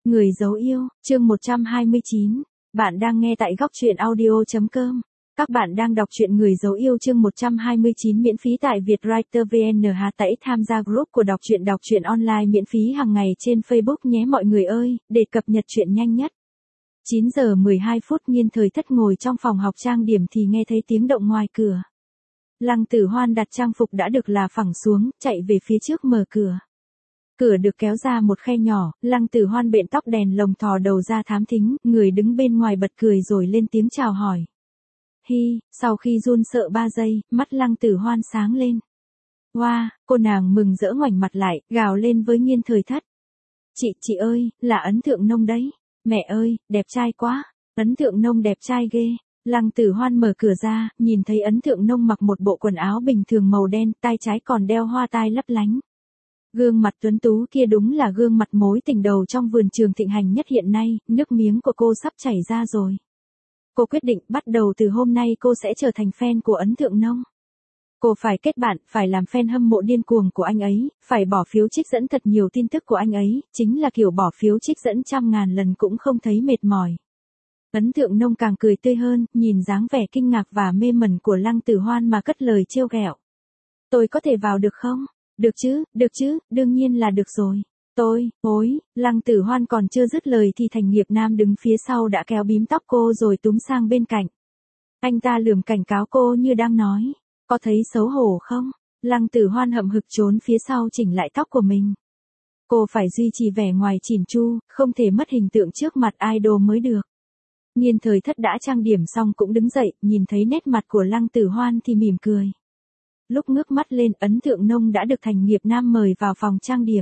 Người dấu yêu, chương 129. Bạn đang nghe tại góc truyện audio.com. Các bạn đang đọc truyện Người dấu yêu chương 129 miễn phí tại Vietwriter VN. Hãy tham gia group của đọc truyện online miễn phí hàng ngày trên Facebook nhé mọi người ơi, để cập nhật truyện nhanh nhất. 9 giờ 12 phút Nghiên Thời Thất ngồi trong phòng học trang điểm thì nghe thấy tiếng động ngoài cửa. Lăng Tử Hoan đặt trang phục đã được là phẳng xuống, chạy về phía trước mở cửa. Cửa được kéo ra một khe nhỏ, Lăng Tử Hoan bện tóc đèn lồng thò đầu ra thám thính, người đứng bên ngoài bật cười rồi lên tiếng chào hỏi. Hi, sau khi run sợ 3 giây, mắt Lăng Tử Hoan sáng lên. Wow, cô nàng mừng rỡ ngoảnh mặt lại, gào lên với Nghiên Thời Thất. Chị ơi, là Ấn Thượng Nông đấy. Mẹ ơi, đẹp trai quá. Ấn Thượng Nông đẹp trai ghê. Lăng Tử Hoan mở cửa ra, nhìn thấy Ấn Thượng Nông mặc một bộ quần áo bình thường màu đen, tai trái còn đeo hoa tai lấp lánh. Gương mặt tuấn tú kia đúng là gương mặt mối tình đầu trong vườn trường thịnh hành nhất hiện nay, nước miếng của cô sắp chảy ra rồi. Cô quyết định bắt đầu từ hôm nay cô sẽ trở thành fan của Ấn Thượng Nông. Cô phải kết bạn, phải làm fan hâm mộ điên cuồng của anh ấy, phải bỏ phiếu trích dẫn thật nhiều tin tức của anh ấy, chính là kiểu bỏ phiếu trích dẫn 100.000 lần cũng không thấy mệt mỏi. Ấn Thượng Nông càng cười tươi hơn, nhìn dáng vẻ kinh ngạc và mê mẩn của Lăng Tử Hoan mà cất lời trêu ghẹo. Tôi có thể vào được không? Được chứ, đương nhiên là được rồi. Ôi, Lăng Tử Hoan còn chưa dứt lời thì Thành Nghiệp Nam đứng phía sau đã kéo bím tóc cô rồi túm sang bên cạnh. Anh ta lườm cảnh cáo cô như đang nói, có thấy xấu hổ không? Lăng Tử Hoan hậm hực trốn phía sau chỉnh lại tóc của mình. Cô phải duy trì vẻ ngoài chỉn chu, không thể mất hình tượng trước mặt idol mới được. Nghiên Thời Thất đã trang điểm xong cũng đứng dậy, nhìn thấy nét mặt của Lăng Tử Hoan thì mỉm cười. Lúc ngước mắt lên, Ấn Thượng Nông đã được Thành Nghiệp Nam mời vào phòng trang điểm.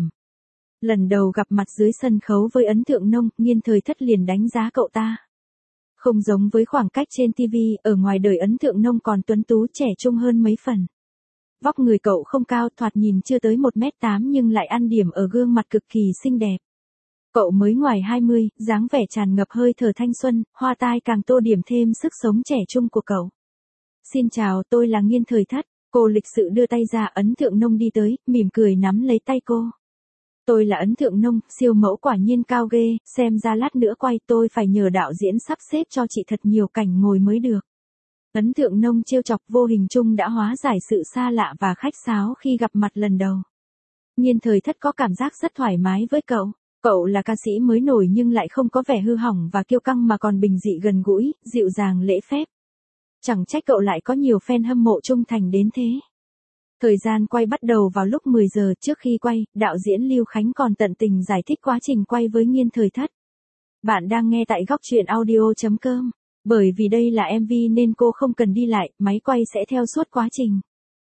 Lần đầu gặp mặt dưới sân khấu với Ấn Thượng Nông, Nghiên Thời Thất liền đánh giá cậu ta. Không giống với khoảng cách trên TV, ở ngoài đời Ấn Thượng Nông còn tuấn tú trẻ trung hơn mấy phần. Vóc người cậu không cao, thoạt nhìn chưa tới 1m8 nhưng lại ăn điểm ở gương mặt cực kỳ xinh đẹp. Cậu mới ngoài 20, dáng vẻ tràn ngập hơi thở thanh xuân, hoa tai càng tô điểm thêm sức sống trẻ trung của cậu. Xin chào, tôi là Nghiên Thời Thất. Cô lịch sự đưa tay ra, Ấn Thượng Nông đi tới, mỉm cười nắm lấy tay cô. Tôi là Ấn Thượng Nông, siêu mẫu quả nhiên cao ghê, xem ra lát nữa quay tôi phải nhờ đạo diễn sắp xếp cho chị thật nhiều cảnh ngồi mới được. Ấn Thượng Nông trêu chọc vô hình chung đã hóa giải sự xa lạ và khách sáo khi gặp mặt lần đầu. Nghiên Thời Thất có cảm giác rất thoải mái với cậu. Cậu là ca sĩ mới nổi nhưng lại không có vẻ hư hỏng và kiêu căng mà còn bình dị gần gũi, dịu dàng lễ phép. Chẳng trách cậu lại có nhiều fan hâm mộ trung thành đến thế. Thời gian quay bắt đầu vào lúc 10 giờ. Trước khi quay, đạo diễn Lưu Khánh còn tận tình giải thích quá trình quay với Nghiên Thời Thất. Bạn đang nghe tại góc truyện audio.com. Bởi vì đây là MV nên cô không cần đi lại, máy quay sẽ theo suốt quá trình.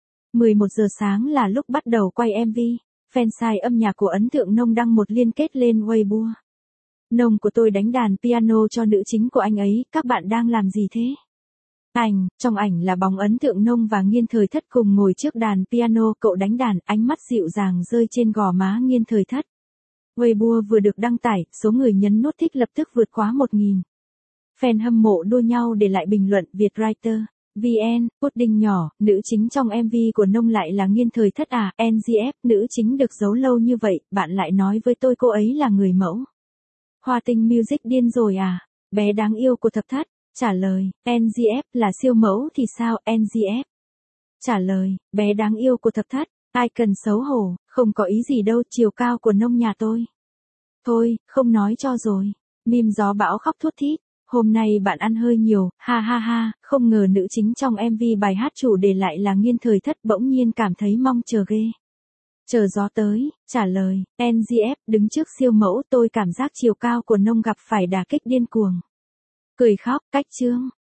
11 giờ sáng là lúc bắt đầu quay MV. Fansite âm nhạc của Ấn Thượng Nông đăng một liên kết lên Weibo. Nông của tôi đánh đàn piano cho nữ chính của anh ấy, các bạn đang làm gì thế? Trong ảnh là bóng Ấn Thượng Nông và Nghiên Thời Thất cùng ngồi trước đàn piano, cậu đánh đàn, ánh mắt dịu dàng rơi trên gò má Nghiên Thời Thất. Weibo vừa được đăng tải, số người nhấn nút thích lập tức vượt quá 1.000. Fan hâm mộ đua nhau để lại bình luận. Vietwriter VN, Pudding nhỏ, nữ chính trong MV của Nông lại là Nghiên Thời Thất à? NGF, nữ chính được giấu lâu như vậy, bạn lại nói với tôi cô ấy là người mẫu. Hoa Tinh Music điên rồi à? Bé đáng yêu của Thập Thất. Trả lời, NGF là siêu mẫu thì sao? NGF. Trả lời, bé đáng yêu của Thập Thất, ai cần xấu hổ, không có ý gì đâu, chiều cao của Nông nhà tôi. Thôi, không nói cho rồi. Meme gió bão khóc thút thít. Hôm nay bạn ăn hơi nhiều, ha ha ha, không ngờ nữ chính trong MV bài hát chủ đề lại là Nghiên Thời Thất, bỗng nhiên cảm thấy mong chờ ghê. Chờ gió tới. Trả lời, NGF, đứng trước siêu mẫu tôi cảm giác chiều cao của Nông gặp phải đả kích điên cuồng. Cười khóc, cách chương.